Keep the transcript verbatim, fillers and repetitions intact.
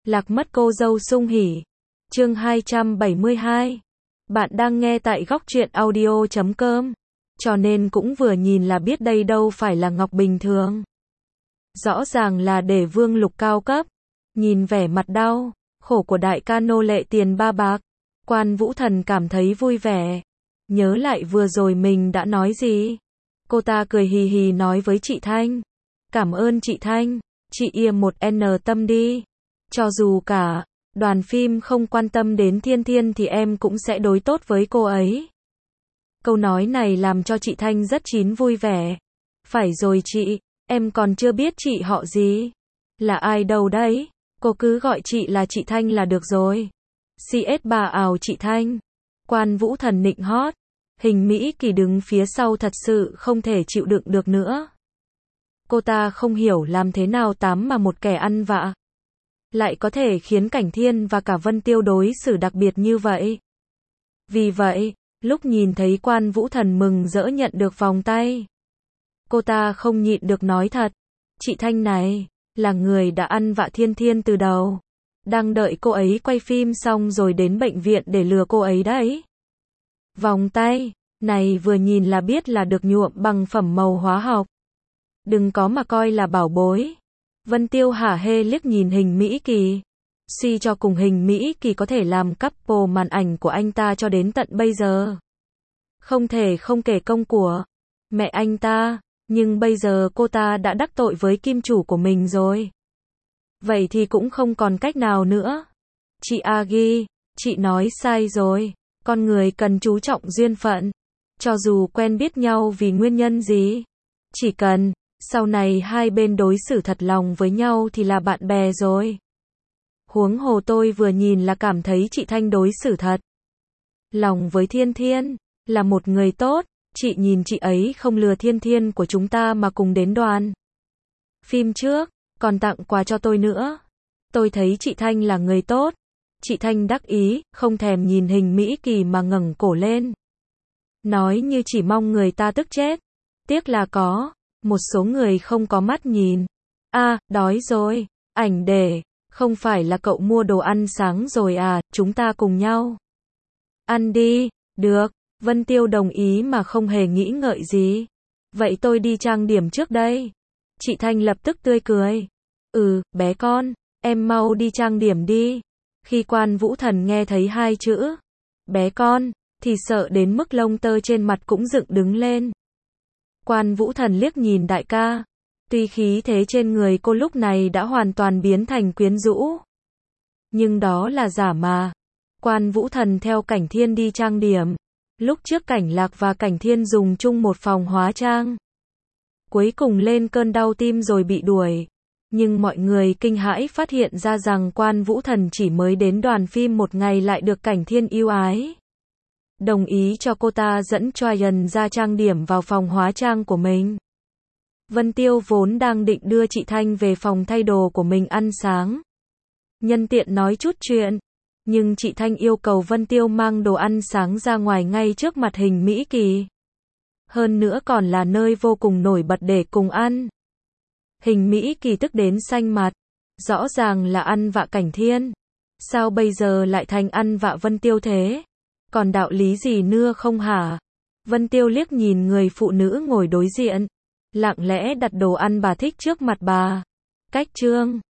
Lạc mất cô dâu sung hỉ. Chương hai trăm bảy mươi hai. Bạn đang nghe tại góc truyện audio chấm com. Cho nên cũng vừa nhìn là biết đây đâu phải là ngọc bình thường. Rõ ràng là để vương lục cao cấp. Nhìn vẻ mặt đau, khổ của đại ca nô lệ tiền ba bạc. Quan Vũ Thần cảm thấy vui vẻ. Nhớ lại vừa rồi mình đã nói gì. Cô ta cười hì hì nói với chị Thanh. Cảm ơn chị Thanh, chị im một n tâm đi. Cho dù cả đoàn phim không quan tâm đến Thiên Thiên thì em cũng sẽ đối tốt với cô ấy. Câu nói này làm cho chị Thanh rất chín vui vẻ. Phải rồi chị, em còn chưa biết chị họ gì. Là ai đâu đấy, cô cứ gọi chị là chị Thanh là được rồi. xê ét ba ào chị Thanh. Quan Vũ Thần nịnh hót. Hình Mỹ Kỳ đứng phía sau thật sự không thể chịu đựng được nữa. Cô ta không hiểu làm thế nào tám mà một kẻ ăn vạ lại có thể khiến Cảnh Thiên và cả Vân Tiêu đối xử đặc biệt như vậy. Vì vậy, lúc nhìn thấy Quan Vũ Thần mừng rỡ nhận được vòng tay, cô ta không nhịn được nói thật. Chị Thanh này, là người đã ăn vạ Thiên Thiên từ đầu. Đang đợi cô ấy quay phim xong rồi đến bệnh viện để lừa cô ấy đấy. Vòng tay này vừa nhìn là biết là được nhuộm bằng phẩm màu hóa học. Đừng có mà coi là bảo bối. Vân Tiêu hả hê liếc nhìn Hình Mỹ Kỳ. Suy cho cùng Hình Mỹ Kỳ có thể làm couple màn ảnh của anh ta cho đến tận bây giờ. Không thể không kể công của mẹ anh ta, nhưng bây giờ cô ta đã đắc tội với kim chủ của mình rồi. Vậy thì cũng không còn cách nào nữa. Chị Agi, chị nói sai rồi. Con người cần chú trọng duyên phận. Cho dù quen biết nhau vì nguyên nhân gì. Chỉ cần sau này hai bên đối xử thật lòng với nhau thì là bạn bè rồi. Huống hồ tôi vừa nhìn là cảm thấy chị Thanh đối xử thật lòng với Thiên Thiên, là một người tốt. Chị nhìn chị ấy không lừa Thiên Thiên của chúng ta mà cùng đến đoàn phim trước, còn tặng quà cho tôi nữa. Tôi thấy chị Thanh là người tốt. Chị Thanh đắc ý, không thèm nhìn Hình Mỹ Kỳ mà ngẩng cổ lên. Nói như chỉ mong người ta tức chết. Tiếc là có một số người không có mắt nhìn. A, à, đói rồi. Ảnh để, không phải là cậu mua đồ ăn sáng rồi à, chúng ta cùng nhau ăn đi. Được, Vân Tiêu đồng ý mà không hề nghĩ ngợi gì. Vậy tôi đi trang điểm trước đây. Chị Thanh lập tức tươi cười. Ừ, bé con, em mau đi trang điểm đi. Khi Quan Vũ Thần nghe thấy hai chữ bé con, thì sợ đến mức lông tơ trên mặt cũng dựng đứng lên. Quan Vũ Thần liếc nhìn đại ca. Tuy khí thế trên người cô lúc này đã hoàn toàn biến thành quyến rũ, nhưng đó là giả mà. Quan Vũ Thần theo Cảnh Thiên đi trang điểm. Lúc trước Cảnh Lạc và Cảnh Thiên dùng chung một phòng hóa trang. Cuối cùng lên cơn đau tim rồi bị đuổi. Nhưng mọi người kinh hãi phát hiện ra rằng Quan Vũ Thần chỉ mới đến đoàn phim một ngày lại được Cảnh Thiên yêu ái. Đồng ý cho cô ta dẫn Tryon ra trang điểm vào phòng hóa trang của mình. Vân Tiêu vốn đang định đưa chị Thanh về phòng thay đồ của mình ăn sáng. Nhân tiện nói chút chuyện. Nhưng chị Thanh yêu cầu Vân Tiêu mang đồ ăn sáng ra ngoài ngay trước mặt Hình Mỹ Kỳ. Hơn nữa còn là nơi vô cùng nổi bật để cùng ăn. Hình Mỹ Kỳ tức đến xanh mặt. Rõ ràng là ăn vạ Cảnh Thiên. Sao bây giờ lại thành ăn vạ Vân Tiêu thế? Còn đạo lý gì nữa không hả? Vân Tiêu liếc nhìn người phụ nữ ngồi đối diện. Lặng lẽ đặt đồ ăn bà thích trước mặt bà. Cách trương.